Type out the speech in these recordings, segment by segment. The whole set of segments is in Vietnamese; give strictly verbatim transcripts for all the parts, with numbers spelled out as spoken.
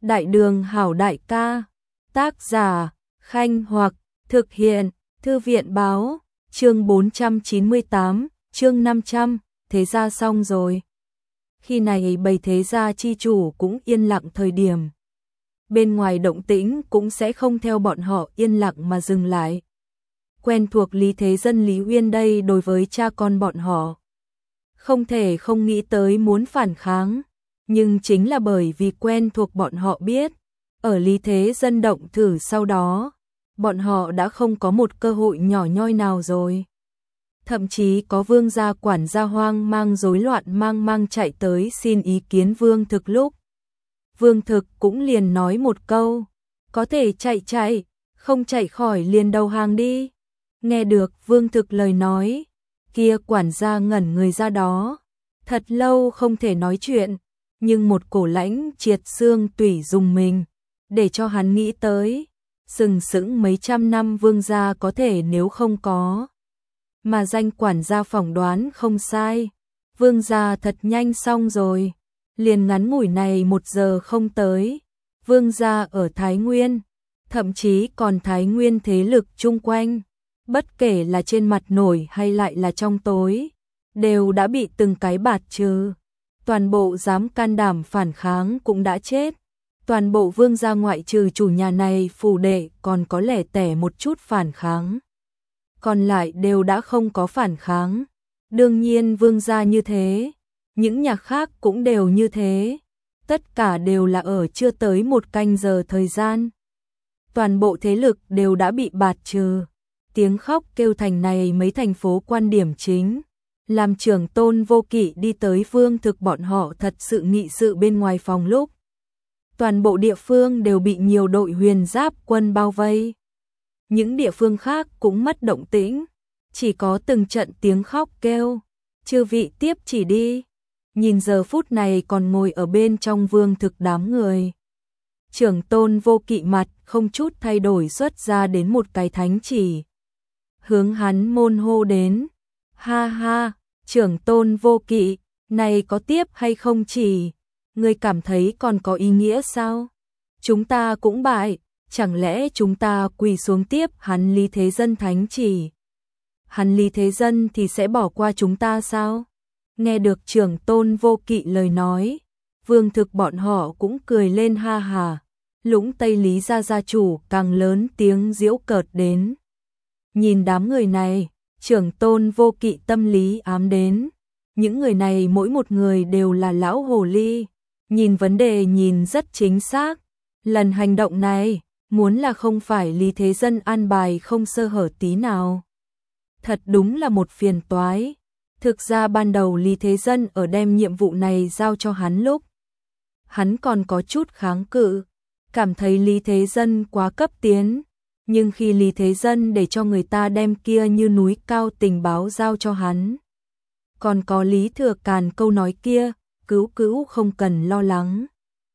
Đại đường hảo đại ca, tác giả, Khanh Hoặc, thực hiện, Thư viện báo, chương bốn trăm chín mươi tám, chương năm trăm, thế ra xong rồi. Khi này bầy thế gia chi chủ cũng yên lặng thời điểm. Bên ngoài động tĩnh cũng sẽ không theo bọn họ yên lặng mà dừng lại. Quen thuộc Lý Thế Dân Lý Uyên đây đối với cha con bọn họ. Không thể không nghĩ tới muốn phản kháng. Nhưng chính là bởi vì quen thuộc bọn họ biết, ở Lý Thế Dân động thử sau đó, bọn họ đã không có một cơ hội nhỏ nhoi nào rồi. Thậm chí có vương gia quản gia hoang mang rối loạn mang mang chạy tới xin ý kiến Vương Thực lúc. Vương Thực cũng liền nói một câu, có thể chạy chạy, không chạy khỏi liền đầu hàng đi. Nghe được Vương Thực lời nói, kia quản gia ngẩn người ra đó, thật lâu không thể nói chuyện. Nhưng một cổ lãnh triệt xương tủy dùng mình, để cho hắn nghĩ tới, sừng sững mấy trăm năm vương gia có thể nếu không có. Mà danh quản gia phỏng đoán không sai, vương gia thật nhanh xong rồi, liền ngắn ngủi này một giờ không tới, vương gia ở Thái Nguyên, thậm chí còn Thái Nguyên thế lực chung quanh, bất kể là trên mặt nổi hay lại là trong tối, đều đã bị từng cái bạt trừ. Toàn bộ dám can đảm phản kháng cũng đã chết. Toàn bộ vương gia ngoại trừ chủ nhà này phủ đệ còn có lẻ tẻ một chút phản kháng. Còn lại đều đã không có phản kháng. Đương nhiên vương gia như thế. Những nhà khác cũng đều như thế. Tất cả đều là ở chưa tới một canh giờ thời gian. Toàn bộ thế lực đều đã bị bạt trừ. Tiếng khóc kêu thành này mấy thành phố quan điểm chính. Làm trưởng Tôn Vô Kỵ đi tới Vương Thực bọn họ thật sự nghị sự bên ngoài phòng lúc. Toàn bộ địa phương đều bị nhiều đội huyền giáp quân bao vây. Những địa phương khác cũng mất động tĩnh, chỉ có từng trận tiếng khóc kêu, chư vị tiếp chỉ đi. Nhìn giờ phút này còn ngồi ở bên trong Vương Thực đám người. Trưởng Tôn Vô Kỵ mặt không chút thay đổi xuất ra đến một cái thánh chỉ. Hướng hắn môn hô đến. Ha ha, trưởng Tôn Vô Kỵ, này có tiếp hay không chỉ, ngươi cảm thấy còn có ý nghĩa sao? Chúng ta cũng bại, chẳng lẽ chúng ta quỳ xuống tiếp hắn Lý Thế Dân thánh chỉ? Hắn Lý Thế Dân thì sẽ bỏ qua chúng ta sao? Nghe được trưởng Tôn Vô Kỵ lời nói, Vương Thực bọn họ cũng cười lên ha hà, Lũng Tây Lý gia gia chủ càng lớn tiếng giễu cợt đến. Nhìn đám người này, trưởng Tôn Vô Kỵ tâm lý ám đến. Những người này mỗi một người đều là lão hồ ly, nhìn vấn đề nhìn rất chính xác. Lần hành động này, muốn là không phải Lý Thế Dân an bài không sơ hở tí nào. Thật đúng là một phiền toái. Thực ra ban đầu Lý Thế Dân ở đem nhiệm vụ này giao cho hắn lúc. Hắn còn có chút kháng cự, cảm thấy Lý Thế Dân quá cấp tiến. Nhưng khi Lý Thế Dân để cho người ta đem kia như núi cao tình báo giao cho hắn. Còn có Lý Thừa Càn câu nói kia, cứu cứu không cần lo lắng.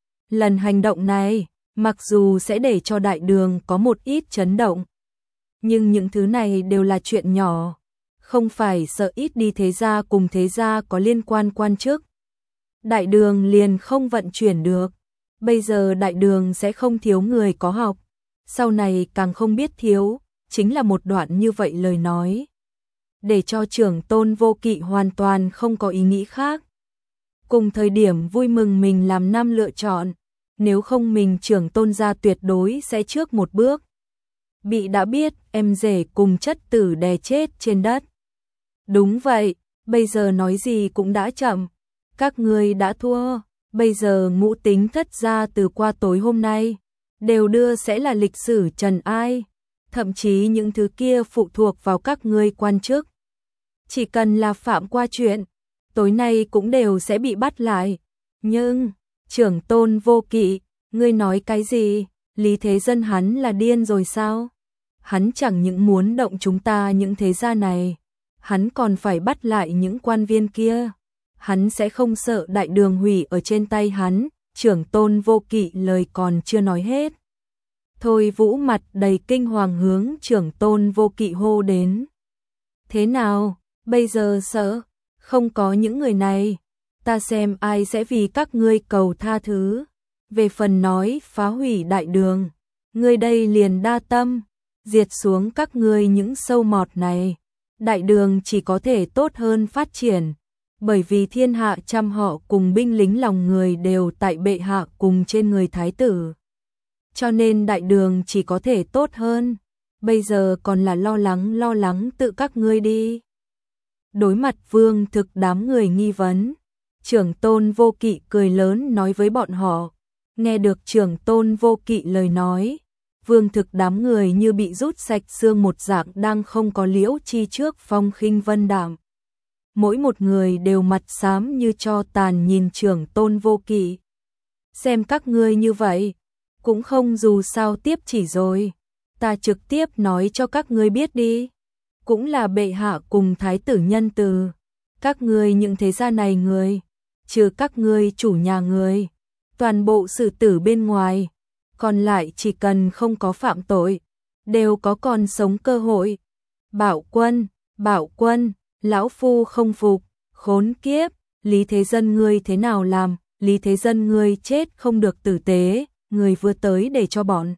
Lần hành động này, mặc dù sẽ để cho đại đường có một ít chấn động. Nhưng những thứ này đều là chuyện nhỏ, không phải sợ ít đi thế gia cùng thế gia có liên quan quan chức. Đại đường liền không vận chuyển được, bây giờ đại đường sẽ không thiếu người có học. Sau này càng không biết thiếu, chính là một đoạn như vậy lời nói. Để cho trưởng Tôn Vô Kỵ hoàn toàn không có ý nghĩ khác. Cùng thời điểm vui mừng mình làm năm lựa chọn, nếu không mình trưởng Tôn gia tuyệt đối sẽ trước một bước. Bị đã biết em rể cùng chất tử đè chết trên đất. Đúng vậy, bây giờ nói gì cũng đã chậm. Các ngươi đã thua, bây giờ ngũ tính thất gia từ qua tối hôm nay. Đều đưa sẽ là lịch sử trần ai, thậm chí những thứ kia phụ thuộc vào các ngươi quan chức. Chỉ cần là phạm qua chuyện, tối nay cũng đều sẽ bị bắt lại. Nhưng, trưởng Tôn Vô Kỵ, ngươi nói cái gì? Lý Thế Dân hắn là điên rồi sao? Hắn chẳng những muốn động chúng ta những thế gia này, hắn còn phải bắt lại những quan viên kia. Hắn sẽ không sợ đại đường hủy ở trên tay hắn. Trưởng Tôn Vô Kỵ lời còn chưa nói hết. Thôi Vũ mặt đầy kinh hoàng hướng trưởng Tôn Vô Kỵ hô đến. Thế nào, bây giờ sợ, không có những người này, ta xem ai sẽ vì các ngươi cầu tha thứ. Về phần nói phá hủy đại đường, ngươi đây liền đa tâm, diệt xuống các ngươi những sâu mọt này, đại đường chỉ có thể tốt hơn phát triển, bởi vì thiên hạ trăm họ cùng binh lính lòng người đều tại bệ hạ cùng trên người thái tử. Cho nên đại đường chỉ có thể tốt hơn, bây giờ còn là lo lắng lo lắng tự các ngươi đi. Đối mặt Vương Thực đám người nghi vấn, Trưởng Tôn Vô Kỵ cười lớn nói với bọn họ. Nghe được Trưởng Tôn Vô Kỵ lời nói, Vương Thực đám người như bị rút sạch xương một dạng đang không có liễu chi trước phong khinh vân đạm. Mỗi một người đều mặt xám như tro tàn nhìn Trưởng Tôn Vô Kỵ. Xem các ngươi như vậy, cũng không dù sao tiếp chỉ rồi, ta trực tiếp nói cho các ngươi biết đi. Cũng là bệ hạ cùng thái tử nhân từ, các ngươi những thế gia này người, trừ các ngươi chủ nhà người, toàn bộ xử tử bên ngoài, còn lại chỉ cần không có phạm tội, đều có còn sống cơ hội. Bảo Quân, Bảo Quân, lão phu không phục, khốn kiếp, Lý Thế Dân ngươi thế nào làm, Lý Thế Dân ngươi chết không được tử tế, người vừa tới để cho bọn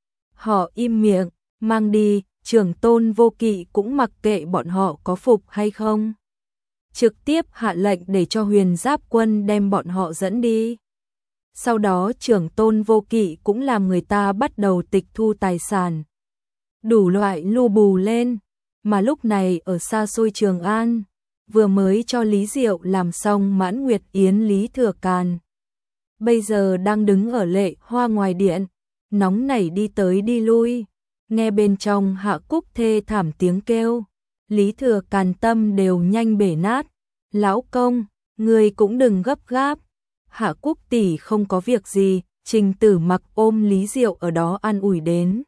họ im miệng, mang đi. Trưởng Tôn Vô Kỵ cũng mặc kệ bọn họ có phục hay không, trực tiếp hạ lệnh để cho Huyền Giáp Quân đem bọn họ dẫn đi. Sau đó Trưởng Tôn Vô Kỵ cũng làm người ta bắt đầu tịch thu tài sản, đủ loại lu bù lên, mà lúc này ở xa xôi Trường An, vừa mới cho Lý Diệu làm xong Mãn Nguyệt Yến Lý Thừa Càn. Bây giờ đang đứng ở Lệ Hoa ngoài điện, nóng nảy đi tới đi lui. Nghe bên trong Hạ Cúc thê thảm tiếng kêu, Lý Thừa Càn tâm đều nhanh bể nát. Lão công, người cũng đừng gấp gáp. Hạ Cúc tỷ không có việc gì, Trình Tử Mặc ôm Lý Diệu ở đó an ủi đến.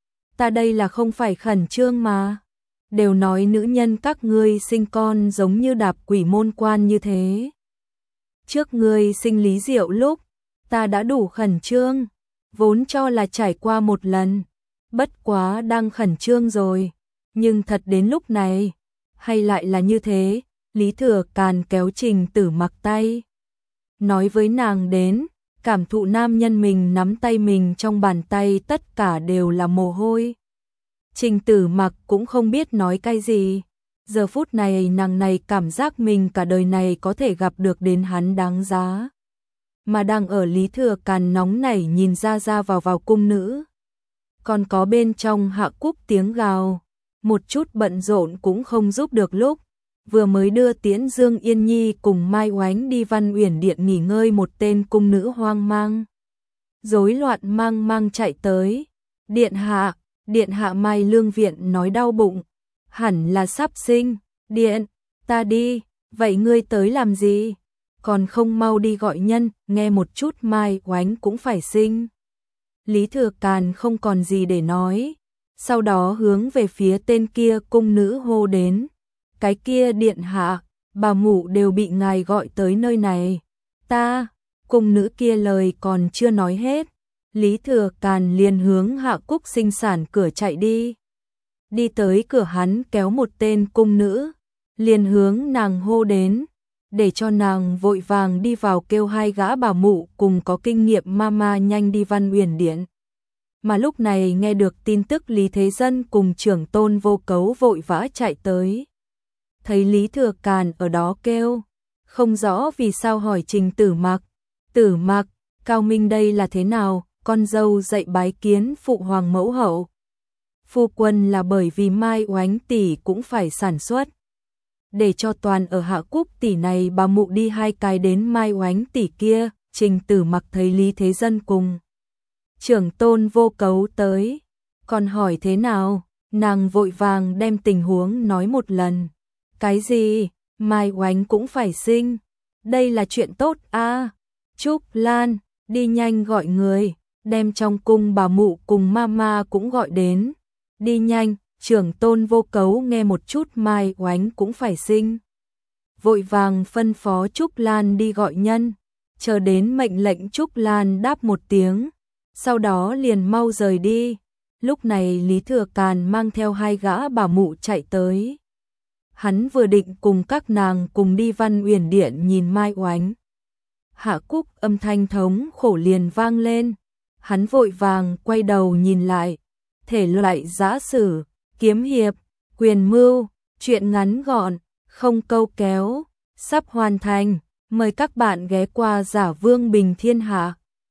Ta đây là không phải khẩn trương mà. Đều nói nữ nhân các ngươi sinh con giống như đạp quỷ môn quan như thế. Trước ngươi sinh Lý Diệu lúc, ta đã đủ khẩn trương, vốn cho là trải qua một lần. Bất quá đang khẩn trương rồi, nhưng thật đến lúc này, hay lại là như thế, Lý Thừa Càn kéo Trình Tử Mặc tay. Nói với nàng đến, cảm thụ nam nhân mình nắm tay mình trong bàn tay tất cả đều là mồ hôi. Trình Tử Mặc cũng không biết nói cái gì, giờ phút này nàng này cảm giác mình cả đời này có thể gặp được đến hắn đáng giá. Mà đang ở Lý Thừa Càn nóng nảy nhìn ra ra vào vào cung nữ. Còn có bên trong Hạ Cúc tiếng gào, một chút bận rộn cũng không giúp được lúc, vừa mới đưa tiễn Dương Yên Nhi cùng Mai Oánh đi Văn Uyển Điện nghỉ ngơi một tên cung nữ hoang mang. Rối loạn mang mang chạy tới, điện hạ, điện hạ Mai Lương Viện nói đau bụng, hẳn là sắp sinh, điện, ta đi, vậy ngươi tới làm gì, còn không mau đi gọi nhân, nghe một chút Mai Oánh cũng phải sinh. Lý Thừa Càn không còn gì để nói, sau đó hướng về phía tên kia cung nữ hô đến, cái kia điện hạ, bà mụ đều bị ngài gọi tới nơi này, ta, cung nữ kia lời còn chưa nói hết, Lý Thừa Càn liền hướng Hạ Cúc sinh sản cửa chạy đi, đi tới cửa hắn kéo một tên cung nữ, liền hướng nàng hô đến, để cho nàng vội vàng đi vào kêu hai gã bảo mụ cùng có kinh nghiệm mama nhanh đi Văn Uyển Điện. Mà lúc này nghe được tin tức Lý Thế Dân cùng Trưởng Tôn Vô Cấu vội vã chạy tới. Thấy Lý Thừa Càn ở đó kêu, không rõ vì sao hỏi Trình Tử Mặc. Tử Mặc, Cao Minh đây là thế nào, con dâu dạy bái kiến phụ hoàng mẫu hậu. Phu quân là bởi vì Mai Oánh tỷ cũng phải sản xuất. Để cho toàn ở Hạ Cúc tỷ này bà mụ đi hai cái đến Mai Oánh tỷ kia, Trình Tử Mặc thấy Lý Thế Dân cùng Trưởng Tôn Vô Cấu tới, còn hỏi thế nào, nàng vội vàng đem tình huống nói một lần. Cái gì, Mai Oánh cũng phải sinh, đây là chuyện tốt a. À? Trúc Lan, đi nhanh gọi người, đem trong cung bà mụ cùng mama cũng gọi đến. Đi nhanh, Trưởng Tôn Vô Cấu nghe một chút Mai Oánh cũng phải sinh. Vội vàng phân phó Trúc Lan đi gọi nhân, chờ đến mệnh lệnh Trúc Lan đáp một tiếng, sau đó liền mau rời đi. Lúc này Lý Thừa Càn mang theo hai gã bảo mụ chạy tới. Hắn vừa định cùng các nàng cùng đi Văn Uyển Điện nhìn Mai Oánh. Hạ Cúc âm thanh thống khổ liền vang lên. Hắn vội vàng quay đầu nhìn lại. Thể loại giã sử, kiếm hiệp, quyền mưu, truyện ngắn gọn, không câu kéo, sắp hoàn thành. Mời các bạn ghé qua Giả Vương Bình Thiên Hạ.